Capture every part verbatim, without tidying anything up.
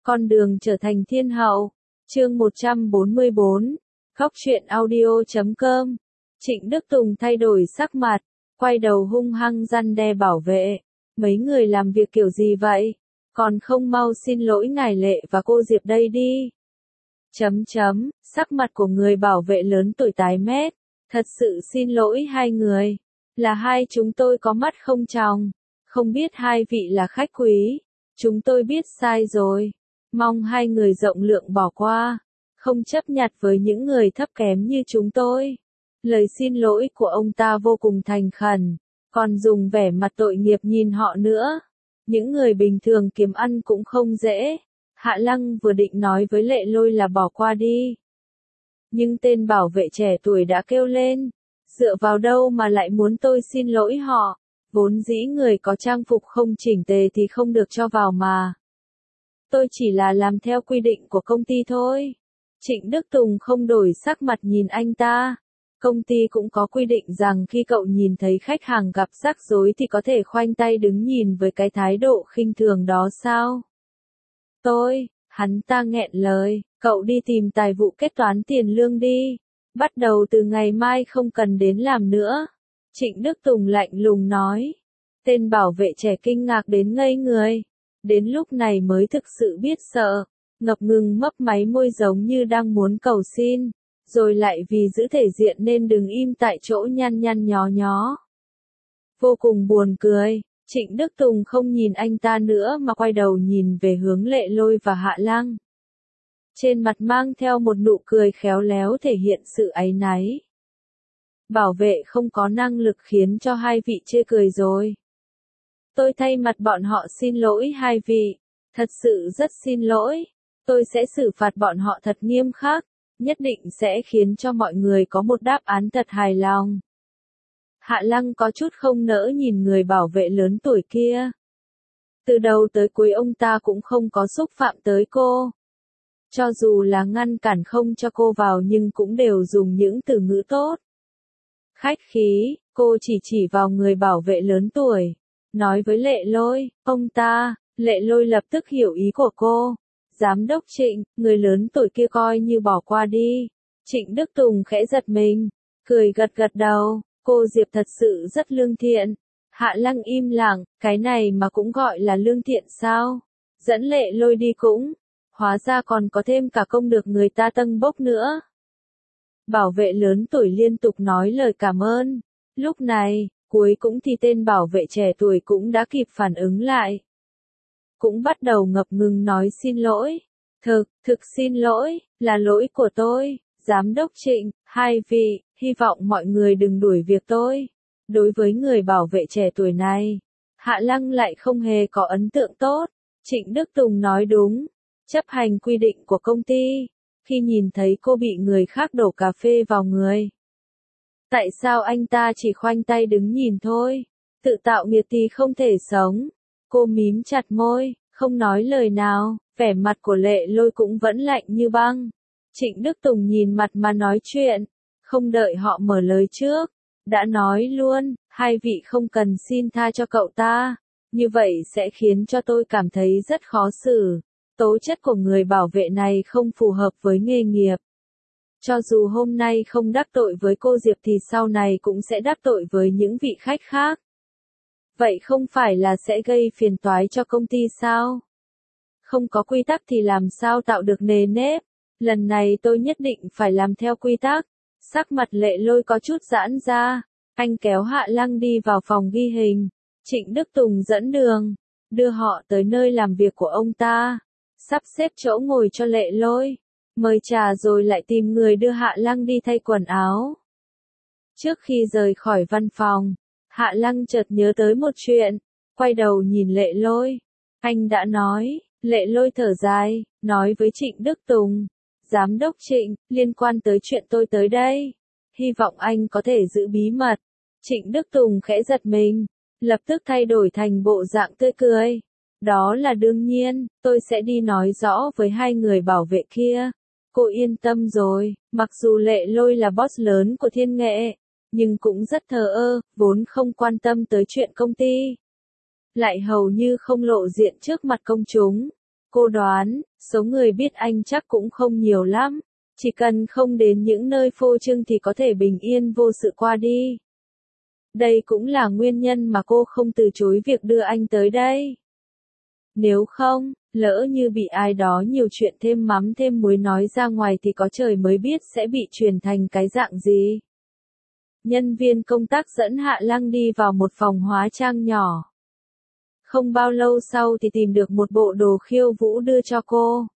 Con đường trở thành thiên hậu. Chương một trăm bốn mươi bốn. Góc truyện audio chấm com. Trịnh Đức Tùng thay đổi sắc mặt, quay đầu hung hăng răn đe bảo vệ. Mấy người làm việc kiểu gì vậy? Còn không mau xin lỗi ngài Lệ và cô Diệp đây đi. Chấm chấm, sắc mặt của người bảo vệ lớn tuổi tái mét. Thật sự xin lỗi hai người. Là hai chúng tôi có mắt không tròng. Không biết hai vị là khách quý. Chúng tôi biết sai rồi. Mong hai người rộng lượng bỏ qua. Không chấp nhặt với những người thấp kém như chúng tôi. Lời xin lỗi của ông ta vô cùng thành khẩn. Còn dùng vẻ mặt tội nghiệp nhìn họ nữa. Những người bình thường kiếm ăn cũng không dễ. Hạ Lăng vừa định nói với Lệ Lôi là bỏ qua đi. Nhưng tên bảo vệ trẻ tuổi đã kêu lên. Dựa vào đâu mà lại muốn tôi xin lỗi họ. Vốn dĩ người có trang phục không chỉnh tề thì không được cho vào mà. Tôi chỉ là làm theo quy định của công ty thôi. Trịnh Đức Tùng không đổi sắc mặt nhìn anh ta. Công ty cũng có quy định rằng khi cậu nhìn thấy khách hàng gặp rắc rối thì có thể khoanh tay đứng nhìn với cái thái độ khinh thường đó sao? Tôi, hắn ta nghẹn lời, cậu đi tìm tài vụ kết toán tiền lương đi. Bắt đầu từ ngày mai không cần đến làm nữa. Trịnh Đức Tùng lạnh lùng nói. Tên bảo vệ trẻ kinh ngạc đến ngây người. Đến lúc này mới thực sự biết sợ. Ngập ngừng mấp máy môi giống như đang muốn cầu xin. Rồi lại vì giữ thể diện nên đứng im tại chỗ nhăn nhăn nhó nhó. Vô cùng buồn cười. Trịnh Đức Tùng không nhìn anh ta nữa mà quay đầu nhìn về hướng Lệ Lôi và Hạ Lăng. Trên mặt mang theo một nụ cười khéo léo thể hiện sự áy náy. Bảo vệ không có năng lực khiến cho hai vị chê cười rồi. Tôi thay mặt bọn họ xin lỗi hai vị. Thật sự rất xin lỗi. Tôi sẽ xử phạt bọn họ thật nghiêm khắc. Nhất định sẽ khiến cho mọi người có một đáp án thật hài lòng. Hạ Lăng có chút không nỡ nhìn người bảo vệ lớn tuổi kia. Từ đầu tới cuối ông ta cũng không có xúc phạm tới cô. Cho dù là ngăn cản không cho cô vào nhưng cũng đều dùng những từ ngữ tốt. Khách khí, cô chỉ chỉ vào người bảo vệ lớn tuổi. Nói với Lệ Lôi, ông ta, Lệ Lôi lập tức hiểu ý của cô. Giám đốc Trịnh, người lớn tuổi kia coi như bỏ qua đi. Trịnh Đức Tùng khẽ giật mình, cười gật gật đầu, cô Diệp thật sự rất lương thiện. Hạ Lăng im lặng, cái này mà cũng gọi là lương thiện sao? Dẫn Lệ Lôi đi cũng, hóa ra còn có thêm cả công được người ta tâng bốc nữa. Bảo vệ lớn tuổi liên tục nói lời cảm ơn. Lúc này, cuối cũng thì tên bảo vệ trẻ tuổi cũng đã kịp phản ứng lại. Cũng bắt đầu ngập ngừng nói xin lỗi. Thực, thực xin lỗi, là lỗi của tôi, giám đốc Trịnh, hai vị, hy vọng mọi người đừng đuổi việc tôi. Đối với người bảo vệ trẻ tuổi này, Hạ Lăng lại không hề có ấn tượng tốt. Trịnh Đức Tùng nói đúng, chấp hành quy định của công ty. Khi nhìn thấy cô bị người khác đổ cà phê vào người. Tại sao anh ta chỉ khoanh tay đứng nhìn thôi? Tự tạo nghiệt thì không thể sống. Cô mím chặt môi, không nói lời nào, vẻ mặt của Lệ Lôi cũng vẫn lạnh như băng. Trịnh Đức Tùng nhìn mặt mà nói chuyện, không đợi họ mở lời trước. Đã nói luôn, hai vị không cần xin tha cho cậu ta. Như vậy sẽ khiến cho tôi cảm thấy rất khó xử. Tố chất của người bảo vệ này không phù hợp với nghề nghiệp. Cho dù hôm nay không đắc tội với cô Diệp thì sau này cũng sẽ đắc tội với những vị khách khác. Vậy không phải là sẽ gây phiền toái cho công ty sao? Không có quy tắc thì làm sao tạo được nề nếp? Lần này tôi nhất định phải làm theo quy tắc. Sắc mặt Lệ Lôi có chút giãn ra. Anh kéo Hạ Lăng đi vào phòng ghi hình. Trịnh Đức Tùng dẫn đường, đưa họ tới nơi làm việc của ông ta. Sắp xếp chỗ ngồi cho Lệ Lôi. Mời trà rồi lại tìm người đưa Hạ Lăng đi thay quần áo. Trước khi rời khỏi văn phòng, Hạ Lăng chợt nhớ tới một chuyện, quay đầu nhìn Lệ Lôi. Anh đã nói, Lệ Lôi thở dài, nói với Trịnh Đức Tùng. Giám đốc Trịnh, liên quan tới chuyện tôi tới đây. Hy vọng anh có thể giữ bí mật. Trịnh Đức Tùng khẽ giật mình, lập tức thay đổi thành bộ dạng tươi cười. Đó là đương nhiên, tôi sẽ đi nói rõ với hai người bảo vệ kia. Cô yên tâm rồi, mặc dù Lệ Lôi là boss lớn của Thiên Nghệ, nhưng cũng rất thờ ơ, vốn không quan tâm tới chuyện công ty. Lại hầu như không lộ diện trước mặt công chúng. Cô đoán, số người biết anh chắc cũng không nhiều lắm. Chỉ cần không đến những nơi phô trương thì có thể bình yên vô sự qua đi. Đây cũng là nguyên nhân mà cô không từ chối việc đưa anh tới đây. Nếu không, lỡ như bị ai đó nhiều chuyện thêm mắm thêm muối nói ra ngoài thì có trời mới biết sẽ bị truyền thành cái dạng gì. Nhân viên công tác dẫn Hạ Lăng đi vào một phòng hóa trang nhỏ. Không bao lâu sau thì tìm được một bộ đồ khiêu vũ đưa cho cô.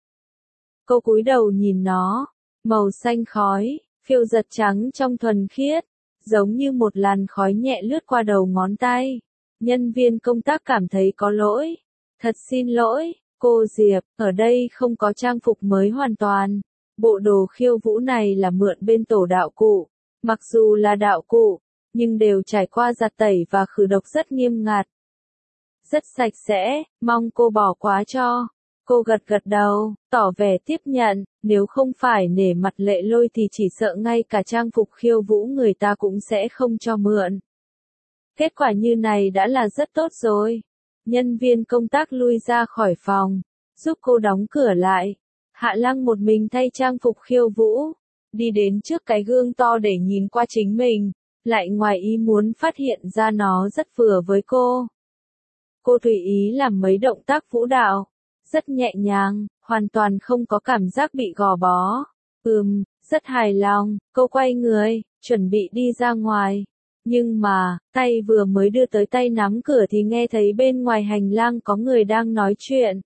Cô cúi đầu nhìn nó, màu xanh khói, phiêu giật trắng trong thuần khiết, giống như một làn khói nhẹ lướt qua đầu ngón tay. Nhân viên công tác cảm thấy có lỗi. Thật xin lỗi, cô Diệp, ở đây không có trang phục mới hoàn toàn. Bộ đồ khiêu vũ này là mượn bên tổ đạo cụ. Mặc dù là đạo cụ, nhưng đều trải qua giặt tẩy và khử độc rất nghiêm ngặt. Rất sạch sẽ, mong cô bỏ qua cho. Cô gật gật đầu, tỏ vẻ tiếp nhận, nếu không phải nể mặt Lệ Lôi thì chỉ sợ ngay cả trang phục khiêu vũ người ta cũng sẽ không cho mượn. Kết quả như này đã là rất tốt rồi. Nhân viên công tác lui ra khỏi phòng, giúp cô đóng cửa lại. Hạ Lăng một mình thay trang phục khiêu vũ, đi đến trước cái gương to để nhìn qua chính mình, lại ngoài ý muốn phát hiện ra nó rất vừa với cô. Cô tùy ý làm mấy động tác vũ đạo, rất nhẹ nhàng, hoàn toàn không có cảm giác bị gò bó. Ừm, rất hài lòng, cô quay người, chuẩn bị đi ra ngoài. Nhưng mà, tay vừa mới đưa tới tay nắm cửa thì nghe thấy bên ngoài hành lang có người đang nói chuyện.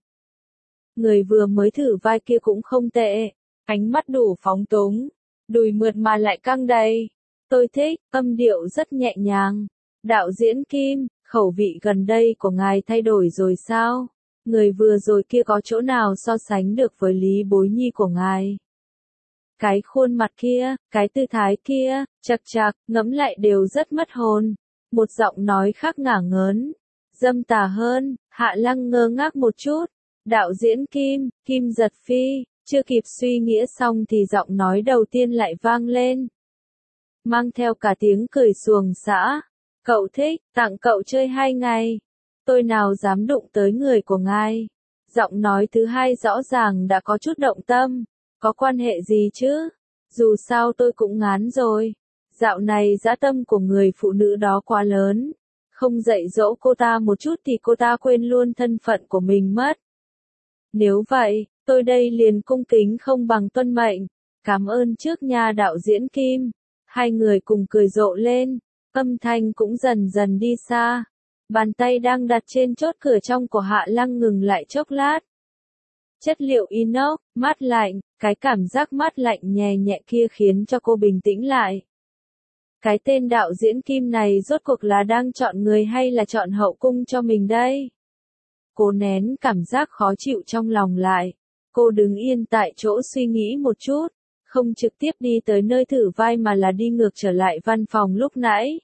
Người vừa mới thử vai kia cũng không tệ, ánh mắt đủ phóng túng, đùi mượt mà lại căng đầy. Tôi thích, âm điệu rất nhẹ nhàng. Đạo diễn Kim, khẩu vị gần đây của ngài thay đổi rồi sao? Người vừa rồi kia có chỗ nào so sánh được với Lý Bối Nhi của ngài? Cái khuôn mặt kia, cái tư thái kia, chật chạc, ngẫm lại đều rất mất hồn. Một giọng nói khác ngả ngớn, dâm tà hơn. Hạ Lăng ngơ ngác một chút. Đạo diễn Kim, Kim Giật Phi, chưa kịp suy nghĩa xong thì giọng nói đầu tiên lại vang lên. Mang theo cả tiếng cười xuồng xã. Cậu thích, tặng cậu chơi hai ngày. Tôi nào dám đụng tới người của ngài. Giọng nói thứ hai rõ ràng đã có chút động tâm. Có quan hệ gì chứ? Dù sao tôi cũng ngán rồi. Dạo này dã tâm của người phụ nữ đó quá lớn. Không dạy dỗ cô ta một chút thì cô ta quên luôn thân phận của mình mất. Nếu vậy, tôi đây liền cung kính không bằng tuân mệnh. Cảm ơn trước nha đạo diễn Kim. Hai người cùng cười rộ lên. Âm thanh cũng dần dần đi xa. Bàn tay đang đặt trên chốt cửa trong của Hạ Lăng ngừng lại chốc lát. Chất liệu inox, mát lạnh, cái cảm giác mát lạnh nhẹ nhẹ kia khiến cho cô bình tĩnh lại. Cái tên đạo diễn Kim này rốt cuộc là đang chọn người hay là chọn hậu cung cho mình đây? Cô nén cảm giác khó chịu trong lòng lại. Cô đứng yên tại chỗ suy nghĩ một chút, không trực tiếp đi tới nơi thử vai mà là đi ngược trở lại văn phòng lúc nãy.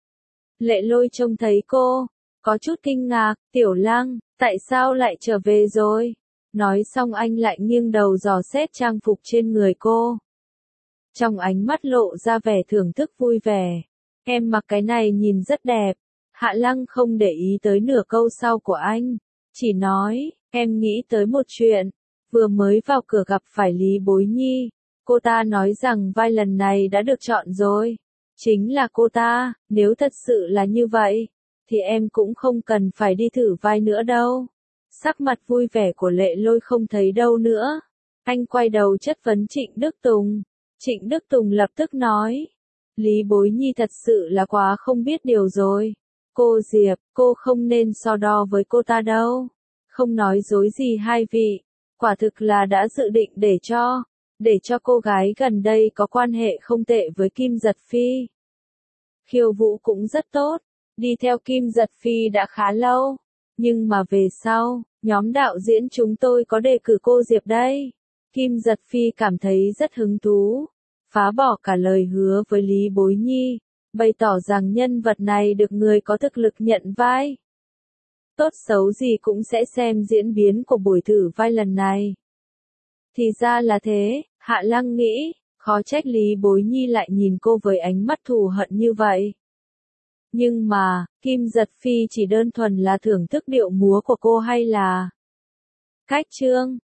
Lệ Lôi trông thấy cô, có chút kinh ngạc, Tiểu Lăng, tại sao lại trở về rồi? Nói xong anh lại nghiêng đầu dò xét trang phục trên người cô. Trong ánh mắt lộ ra vẻ thưởng thức vui vẻ. Em mặc cái này nhìn rất đẹp. Hạ Lăng không để ý tới nửa câu sau của anh. Chỉ nói, em nghĩ tới một chuyện. Vừa mới vào cửa gặp phải Lý Bối Nhi. Cô ta nói rằng vai lần này đã được chọn rồi. Chính là cô ta, nếu thật sự là như vậy, thì em cũng không cần phải đi thử vai nữa đâu. Sắc mặt vui vẻ của Lệ Lôi không thấy đâu nữa. Anh quay đầu chất vấn Trịnh Đức Tùng. Trịnh Đức Tùng lập tức nói. Lý Bối Nhi thật sự là quá không biết điều rồi. Cô Diệp, cô không nên so đo với cô ta đâu. Không nói dối gì hai vị. Quả thực là đã dự định để cho, để cho cô gái gần đây có quan hệ không tệ với Kim Giật Phi. Khiêu vũ cũng rất tốt. Đi theo Kim Giật Phi đã khá lâu. Nhưng mà về sau, nhóm đạo diễn chúng tôi có đề cử cô Diệp đây. Kim Giật Phi cảm thấy rất hứng thú. Phá bỏ cả lời hứa với Lý Bối Nhi. Bày tỏ rằng nhân vật này được người có thực lực nhận vai. Tốt xấu gì cũng sẽ xem diễn biến của buổi thử vai lần này. Thì ra là thế, Hạ Lăng nghĩ, khó trách Lý Bối Nhi lại nhìn cô với ánh mắt thù hận như vậy. Nhưng mà, Kim Giật Phi chỉ đơn thuần là thưởng thức điệu múa của cô hay là Khách chương